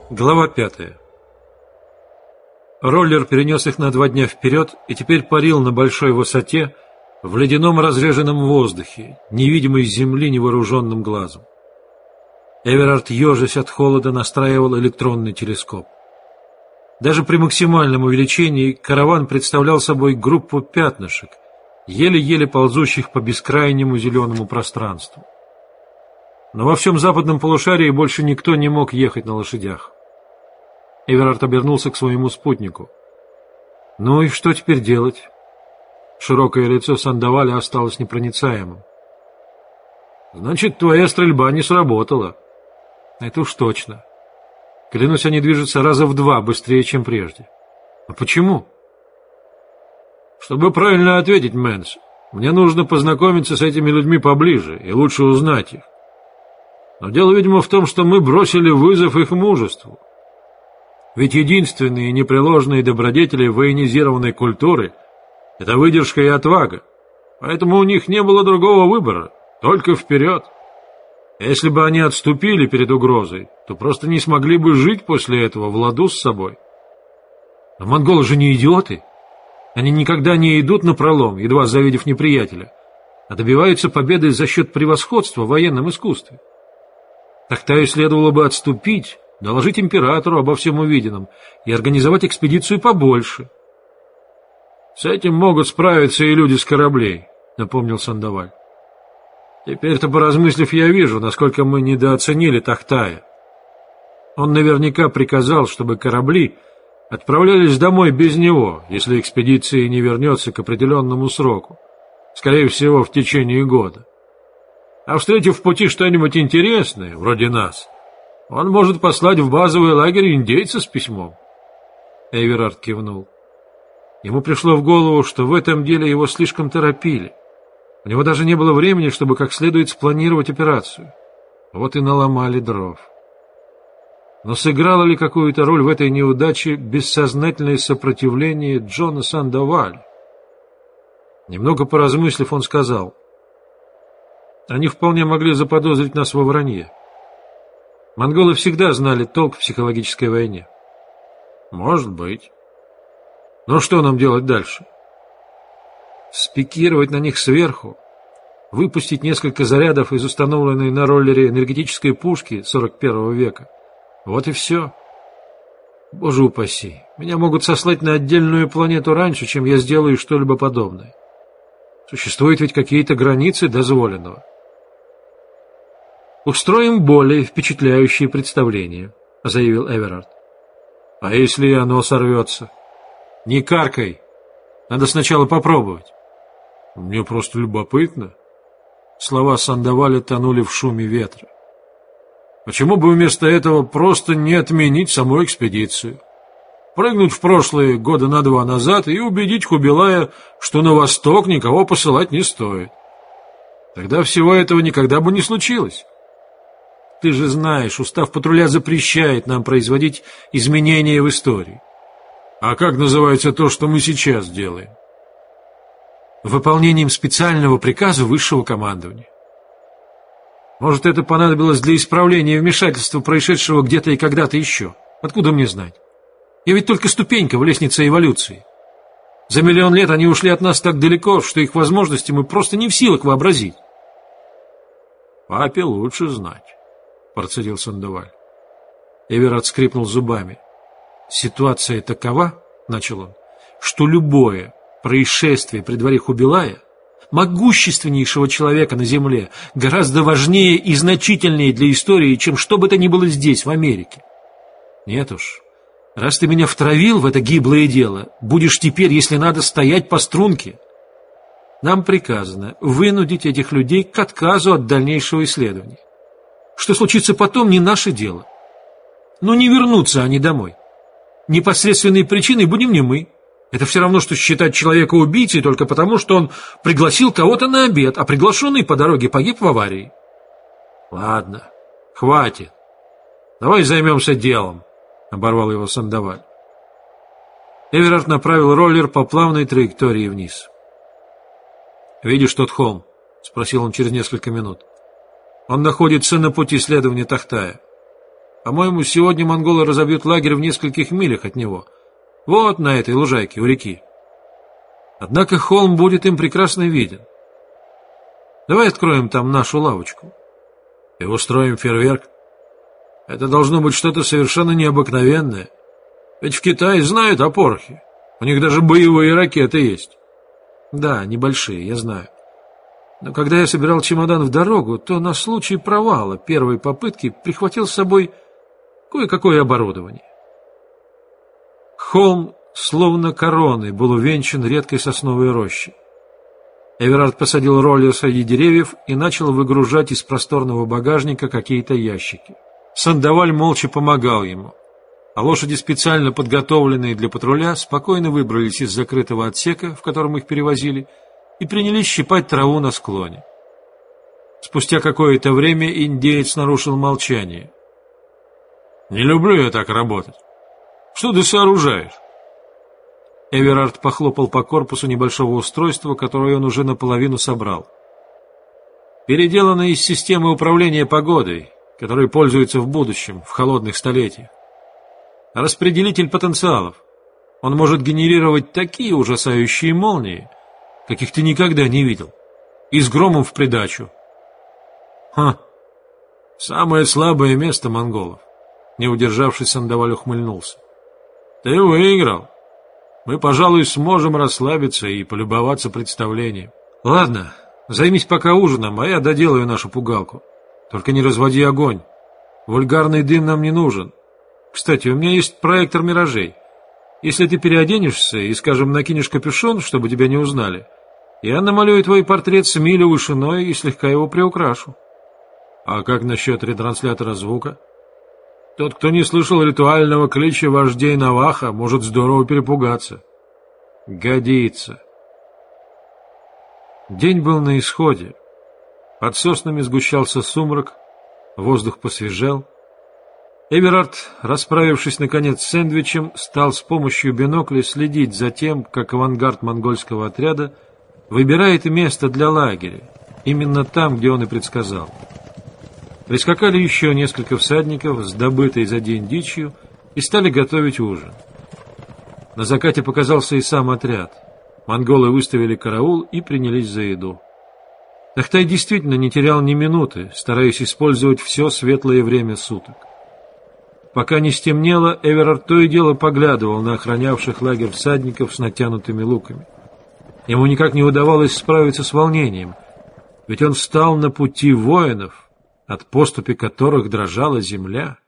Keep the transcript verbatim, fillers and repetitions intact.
Глава пятая. Роллер перенес их на два дня вперед и теперь парил на большой высоте в ледяном разреженном воздухе, невидимой с земли невооруженным глазом. Эверард, ежась от холода, настраивал электронный телескоп. Даже при максимальном увеличении караван представлял собой группу пятнышек, еле-еле ползущих по бескрайнему зеленому пространству. Но во всем западном полушарии больше никто не мог ехать на лошадях. Эверард обернулся к своему спутнику. «Ну и что теперь делать?» Широкое лицо Сандаваля осталось непроницаемым. «Значит, твоя стрельба не сработала». «Это уж точно. Клянусь, они движутся раза в два быстрее, чем прежде». «А почему?» «Чтобы правильно ответить, Мэнс, мне нужно познакомиться с этими людьми поближе и лучше узнать их. Но дело, видимо, в том, что мы бросили вызов их мужеству. Ведь единственные непреложные добродетели военизированной культуры — это выдержка и отвага, поэтому у них не было другого выбора, только вперед. Если бы они отступили перед угрозой, то просто не смогли бы жить после этого в ладу с собой. Но монголы же не идиоты. Они никогда не идут напролом, едва завидев неприятеля, а добиваются победы за счет превосходства в военном искусстве. Тахтаю следовало бы отступить, доложить императору обо всем увиденном и организовать экспедицию побольше. — С этим могут справиться и люди с кораблей, — напомнил Сандаваль. — Теперь-то, поразмыслив, я вижу, насколько мы недооценили Тахтая. Он наверняка приказал, чтобы корабли отправлялись домой без него, если экспедиция не вернется к определенному сроку, скорее всего, в течение года. А встретив в пути что-нибудь интересное, вроде нас, он может послать в базовый лагерь индейца с письмом. Эверард кивнул. Ему пришло в голову, что в этом деле его слишком торопили. У него даже не было времени, чтобы как следует спланировать операцию. Вот и наломали дров. Но сыграло ли какую-то роль в этой неудаче бессознательное сопротивление Джона Сандаваля? Немного поразмыслив, он сказал: «Они вполне могли заподозрить нас во вранье. Монголы всегда знали толк в психологической войне». «Может быть. Но что нам делать дальше?» «Спикировать на них сверху, выпустить несколько зарядов из установленной на роллере энергетической пушки сорок первого века. Вот и все. Боже упаси, меня могут сослать на отдельную планету раньше, чем я сделаю что-либо подобное. Существуют ведь какие-то границы дозволенного». «Устроим более впечатляющее представление», — заявил Эверард. «А если оно сорвется?» «Не каркай. Надо сначала попробовать». «Мне просто любопытно». Слова Сандаваля тонули в шуме ветра. «Почему бы вместо этого просто не отменить саму экспедицию? Прыгнуть в прошлое года на два назад и убедить Хубилая, что на восток никого посылать не стоит. Тогда всего этого никогда бы не случилось. Ты же знаешь, устав патруля запрещает нам производить изменения в истории». «А как называется то, что мы сейчас делаем?» «Выполнением специального приказа высшего командования». Может, это понадобилось для исправления вмешательства, происшедшего где-то и когда-то еще. Откуда мне знать? Я ведь только ступенька в лестнице эволюции. За миллион лет они ушли от нас так далеко, что их возможности мы просто не в силах вообразить. «Папе лучше знать», — процедил Сандаваль. Эверард скрипнул зубами. «Ситуация такова, — начал он, — что любое происшествие при дворе Хубилая, могущественнейшего человека на земле, гораздо важнее и значительнее для истории, чем что бы то ни было здесь, в Америке. Нет уж, раз ты меня втравил в это гиблое дело, будешь теперь, если надо, стоять по струнке. Нам приказано вынудить этих людей к отказу от дальнейшего исследования. Что случится потом, не наше дело. Но не вернутся они домой. Непосредственной причиной будем не мы. Это все равно, что считать человека убийцей только потому, что он пригласил кого-то на обед, а приглашенный по дороге погиб в аварии». «Ладно, хватит. Давай займемся делом», — оборвал его Сандаваль. Эверард направил роллер по плавной траектории вниз. «Видишь тот холм?» — спросил он через несколько минут. «Он находится на пути следования Тахтая. По-моему, сегодня монголы разобьют лагерь в нескольких милях от него. Вот на этой лужайке у реки. Однако холм будет им прекрасно виден. Давай откроем там нашу лавочку и устроим фейерверк. Это должно быть что-то совершенно необыкновенное. Ведь в Китае знают о порохе. У них даже боевые ракеты есть. Да, небольшие, я знаю. Но когда я собирал чемодан в дорогу, то на случай провала первой попытки прихватил с собой кое-какое оборудование. Холм, словно короной, был увенчан редкой сосновой рощей. Эверард посадил Роллио среди деревьев и начал выгружать из просторного багажника какие-то ящики. Сандаваль молча помогал ему, а лошади, специально подготовленные для патруля, спокойно выбрались из закрытого отсека, в котором их перевозили, и принялись щипать траву на склоне. Спустя какое-то время индеец нарушил молчание. «Не люблю я так работать. Что ты сооружаешь?» Эверард похлопал по корпусу небольшого устройства, которое он уже наполовину собрал. «Переделано из системы управления погодой, которой пользуются в будущем, в холодных столетиях. Распределитель потенциалов. Он может генерировать такие ужасающие молнии, каких ты никогда не видел, и с громом в придачу». «Ха! Самое слабое место монголов», — не удержавшись, Сандаваль ухмыльнулся. «Ты выиграл. Мы, пожалуй, сможем расслабиться и полюбоваться представлением. Ладно, займись пока ужином, а я доделаю нашу пугалку. Только не разводи огонь. Вульгарный дым нам не нужен. Кстати, у меня есть проектор миражей. Если ты переоденешься и, скажем, накинешь капюшон, чтобы тебя не узнали, я намалюю твой портрет с милю вышиной и слегка его приукрашу». «А как насчет ретранслятора звука? Тот, кто не слышал ритуального клича вождей Наваха, может здорово перепугаться». «Годится». День был на исходе. Под соснами сгущался сумрак, воздух посвежел. Эверард, расправившись наконец с сэндвичем, стал с помощью бинокля следить за тем, как авангард монгольского отряда выбирает место для лагеря, именно там, где он и предсказал. Прискакали еще несколько всадников с добытой за день дичью и стали готовить ужин. На закате показался и сам отряд. Монголы выставили караул и принялись за еду. Тахтай действительно не терял ни минуты, стараясь использовать все светлое время суток. Пока не стемнело, Эверард то и дело поглядывал на охранявших лагерь всадников с натянутыми луками. Ему никак не удавалось справиться с волнением, ведь он встал на пути воинов, от поступи которых дрожала земля.